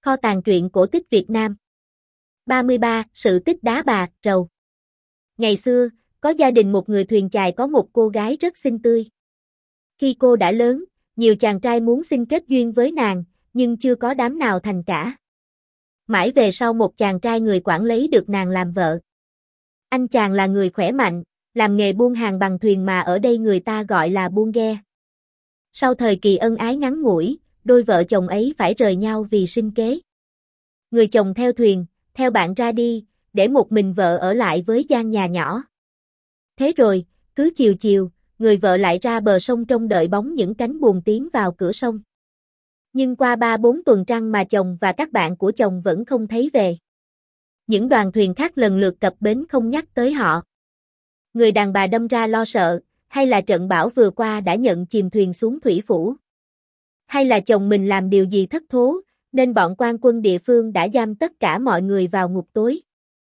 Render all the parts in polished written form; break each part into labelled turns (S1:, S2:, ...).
S1: Kho tàng truyện cổ tích Việt Nam. 33. Sự tích đá bạc, rầu. Ngày xưa, có gia đình một người thuyền chài có một cô gái rất xinh tươi. Khi cô đã lớn, nhiều chàng trai muốn xin kết duyên với nàng, nhưng chưa có đám nào thành cả. Mãi về sau một chàng trai người Quảng lấy được nàng làm vợ. Anh chàng là người khỏe mạnh, làm nghề buôn hàng bằng thuyền mà ở đây người ta gọi là buôn ghe. Sau thời kỳ ân ái ngắn ngủi, đôi vợ chồng ấy phải rời nhau vì sinh kế. Người chồng theo thuyền, theo bạn ra đi, để một mình vợ ở lại với gian nhà nhỏ. Thế rồi, cứ chiều chiều, người vợ lại ra bờ sông trông đợi bóng những cánh buồm tiến vào cửa sông. Nhưng qua 3-4 tuần trăng mà chồng và các bạn của chồng vẫn không thấy về. Những đoàn thuyền khác lần lượt cập bến không nhắc tới họ. Người đàn bà đâm ra lo sợ, hay là trận bão vừa qua đã nhận chìm thuyền xuống thủy phủ. Hay là chồng mình làm điều gì thất thố, nên bọn quan quân địa phương đã giam tất cả mọi người vào ngục tối.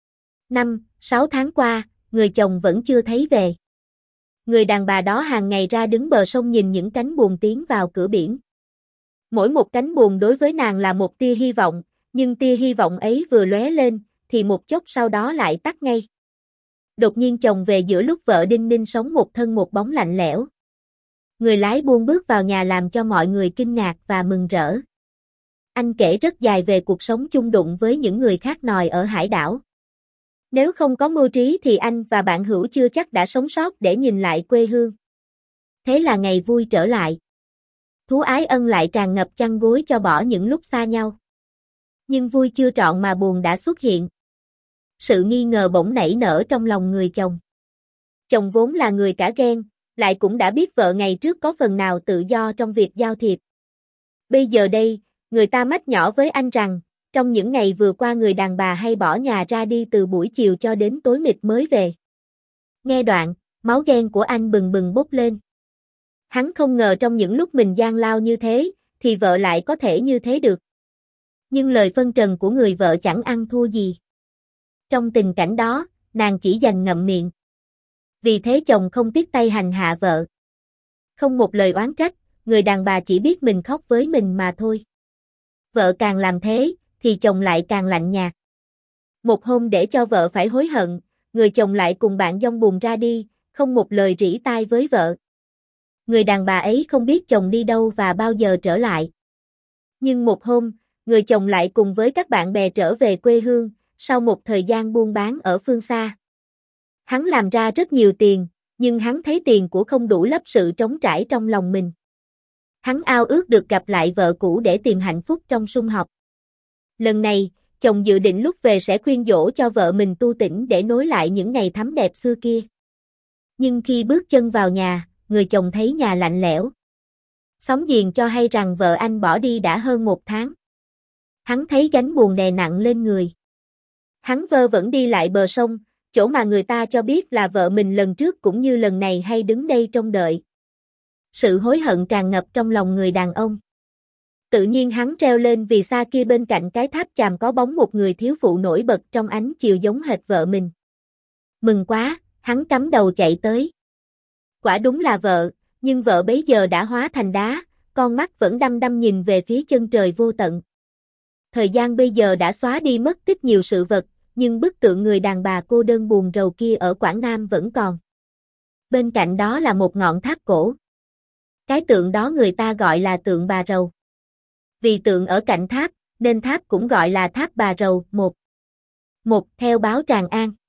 S1: 5-6 tháng qua, người chồng vẫn chưa thấy về. Người đàn bà đó hàng ngày ra đứng bờ sông nhìn những cánh buồm tiến vào cửa biển. Mỗi một cánh buồm đối với nàng là một tia hy vọng, nhưng tia hy vọng ấy vừa lóe lên, thì một chốc sau đó lại tắt ngay. Đột nhiên chồng về giữa lúc vợ đinh ninh sống một thân một bóng lạnh lẽo. Người lái buôn bước vào nhà làm cho mọi người kinh ngạc và mừng rỡ. Anh kể rất dài về cuộc sống chung đụng với những người khác nòi ở hải đảo. Nếu không có mưu trí thì anh và bạn hữu chưa chắc đã sống sót để nhìn lại quê hương. Thế là ngày vui trở lại. Thú ái ân lại tràn ngập chăn gối cho bỏ những lúc xa nhau. Nhưng vui chưa trọn mà buồn đã xuất hiện. Sự nghi ngờ bỗng nảy nở trong lòng người chồng. Chồng vốn là người cả ghen, lại cũng đã biết vợ ngày trước có phần nào tự do trong việc giao thiệp. Bây giờ đây, người ta mách nhỏ với anh rằng, trong những ngày vừa qua người đàn bà hay bỏ nhà ra đi từ buổi chiều cho đến tối mịt mới về. Nghe đoạn, máu ghen của anh bừng bừng bốc lên. Hắn không ngờ trong những lúc mình gian lao như thế, thì vợ lại có thể như thế được. Nhưng lời phân trần của người vợ chẳng ăn thua gì. Trong tình cảnh đó, nàng chỉ dành ngậm miệng. Vì thế chồng không tiếc tay hành hạ vợ. Không một lời oán trách, người đàn bà chỉ biết mình khóc với mình mà thôi. Vợ càng làm thế, thì chồng lại càng lạnh nhạt. Một hôm để cho vợ phải hối hận, người chồng lại cùng bạn dong buồm ra đi, không một lời rỉ tai với vợ. Người đàn bà ấy không biết chồng đi đâu và bao giờ trở lại. Nhưng một hôm, người chồng lại cùng với các bạn bè trở về quê hương, sau một thời gian buôn bán ở phương xa. Hắn làm ra rất nhiều tiền, nhưng hắn thấy tiền của không đủ lấp sự trống trải trong lòng mình. Hắn ao ước được gặp lại vợ cũ để tìm hạnh phúc trong sum họp. Lần này, chồng dự định lúc về sẽ khuyên dỗ cho vợ mình tu tỉnh để nối lại những ngày thắm đẹp xưa kia. Nhưng khi bước chân vào nhà, người chồng thấy nhà lạnh lẽo. Xóm giềng cho hay rằng vợ anh bỏ đi đã hơn 1 tháng. Hắn thấy gánh buồn đè nặng lên người. Hắn vơ vẩn đi lại bờ sông, chỗ mà người ta cho biết là vợ mình lần trước cũng như lần này hay đứng đây trông đợi. Sự hối hận tràn ngập trong lòng người đàn ông. Tự nhiên hắn treo lên vì xa kia bên cạnh cái tháp chàm có bóng một người thiếu phụ nổi bật trong ánh chiều giống hệt vợ mình. Mừng quá, hắn cắm đầu chạy tới. Quả đúng là vợ, nhưng vợ bấy giờ đã hóa thành đá, con mắt vẫn đăm đăm nhìn về phía chân trời vô tận. Thời gian bây giờ đã xóa đi mất tích nhiều sự vật, nhưng bức tượng người đàn bà cô đơn buồn rầu kia ở Quảng Nam vẫn còn. Bên cạnh đó là một ngọn tháp cổ. Cái tượng đó người ta gọi là tượng bà rầu. Vì tượng ở cạnh tháp, nên tháp cũng gọi là tháp bà rầu. Một theo báo Tràng An.